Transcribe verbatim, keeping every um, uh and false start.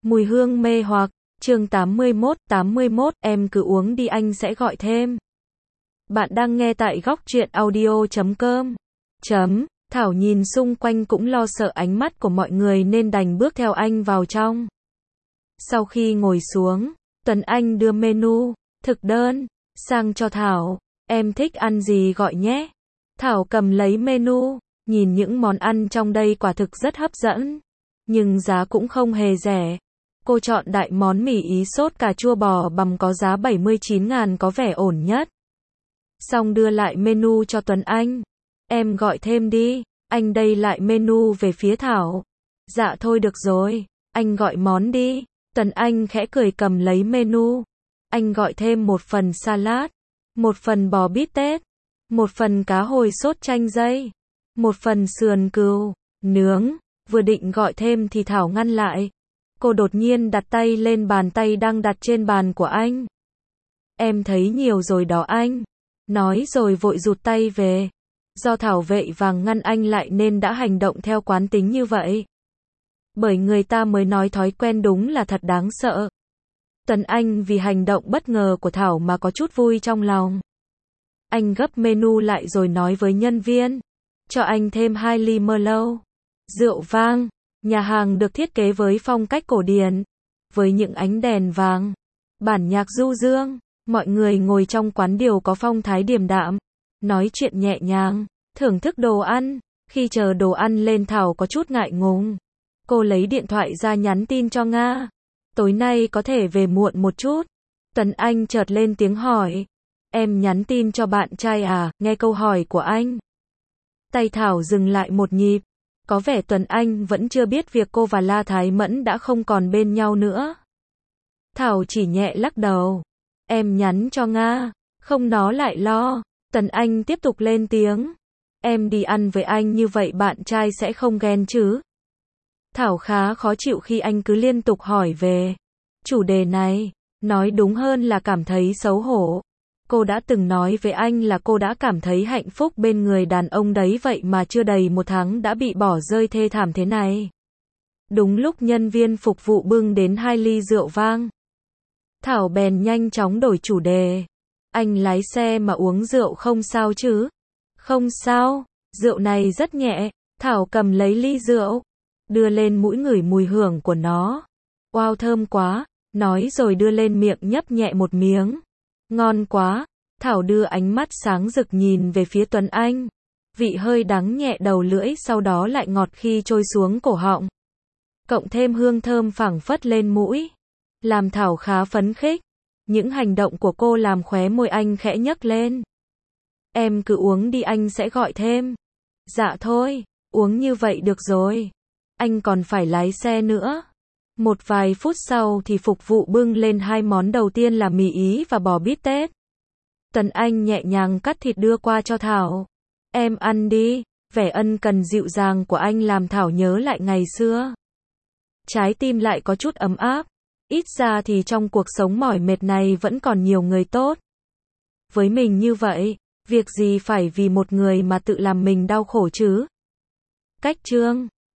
Mùi hương mê hoặc, chương tám mươi mốt, tám mươi mốt, em cứ uống đi anh sẽ gọi thêm. Bạn đang nghe tại góc truyện audio chấm com. Chấm, Thảo nhìn xung quanh cũng lo sợ ánh mắt của mọi người nên đành bước theo anh vào trong. Sau khi ngồi xuống, Tuấn Anh đưa menu, thực đơn, sang cho Thảo. Em thích ăn gì gọi nhé. Thảo cầm lấy menu, nhìn những món ăn trong đây quả thực rất hấp dẫn. Nhưng giá cũng không hề rẻ. Cô chọn đại món mì Ý sốt cà chua bò bằm có giá bảy mươi chín ngàn có vẻ ổn nhất. Xong đưa lại menu cho Tuấn Anh. Em gọi thêm đi. Anh đây lại menu về phía Thảo. Dạ thôi được rồi. Anh gọi món đi. Tuấn Anh khẽ cười cầm lấy menu. Anh gọi thêm một phần salad. Một phần bò bít tết. Một phần cá hồi sốt chanh dây. Một phần sườn cừu, nướng. Vừa định gọi thêm thì Thảo ngăn lại. Cô đột nhiên đặt tay lên bàn tay đang đặt trên bàn của anh. Em thấy nhiều rồi đó anh. Nói rồi vội rụt tay về. Do Thảo vội vàng ngăn anh lại nên đã hành động theo quán tính như vậy. Bởi người ta mới nói thói quen đúng là thật đáng sợ. Tuấn Anh vì hành động bất ngờ của Thảo mà có chút vui trong lòng. Anh gấp menu lại rồi nói với nhân viên. Cho anh thêm hai ly Merlot. Rượu vang. Nhà hàng được thiết kế với phong cách cổ điển. Với những ánh đèn vàng. Bản nhạc du dương. Mọi người ngồi trong quán đều có phong thái điềm đạm. Nói chuyện nhẹ nhàng. Thưởng thức đồ ăn. Khi chờ đồ ăn lên Thảo có chút ngại ngùng. Cô lấy điện thoại ra nhắn tin cho Nga. Tối nay có thể về muộn một chút. Tuấn Anh chợt lên tiếng hỏi. Em nhắn tin cho bạn trai à? Nghe câu hỏi của anh. Tay Thảo dừng lại một nhịp. Có vẻ Tuấn Anh vẫn chưa biết việc cô và La Thái Mẫn đã không còn bên nhau nữa. Thảo chỉ nhẹ lắc đầu. Em nhắn cho Nga. Không nó lại lo. Tuấn Anh tiếp tục lên tiếng. Em đi ăn với anh như vậy bạn trai sẽ không ghen chứ? Thảo khá khó chịu khi anh cứ liên tục hỏi về chủ đề này. Nói đúng hơn là cảm thấy xấu hổ. Cô đã từng nói với anh là cô đã cảm thấy hạnh phúc bên người đàn ông đấy vậy mà chưa đầy một tháng đã bị bỏ rơi thê thảm thế này. Đúng lúc nhân viên phục vụ bưng đến hai ly rượu vang. Thảo bèn nhanh chóng đổi chủ đề. Anh lái xe mà uống rượu không sao chứ? Không sao, rượu này rất nhẹ. Thảo cầm lấy ly rượu. Đưa lên mũi ngửi mùi hương của nó. Wow thơm quá, nói rồi đưa lên miệng nhấp nhẹ một miếng. Ngon quá, Thảo đưa ánh mắt sáng rực nhìn về phía Tuấn Anh. Vị hơi đắng nhẹ đầu lưỡi sau đó lại ngọt khi trôi xuống cổ họng. Cộng thêm hương thơm phảng phất lên mũi. Làm Thảo khá phấn khích. Những hành động của cô làm khóe môi anh khẽ nhấc lên. Em cứ uống đi anh sẽ gọi thêm. Dạ thôi, uống như vậy được rồi. Anh còn phải lái xe nữa. Một vài phút sau thì phục vụ bưng lên hai món đầu tiên là mì Ý và bò bít tết. Tuấn Anh nhẹ nhàng cắt thịt đưa qua cho Thảo. Em ăn đi. Vẻ ân cần dịu dàng của anh làm Thảo nhớ lại ngày xưa. Trái tim lại có chút ấm áp. Ít ra thì trong cuộc sống mỏi mệt này vẫn còn nhiều người tốt. Với mình như vậy, việc gì phải vì một người mà tự làm mình đau khổ chứ? Cách chương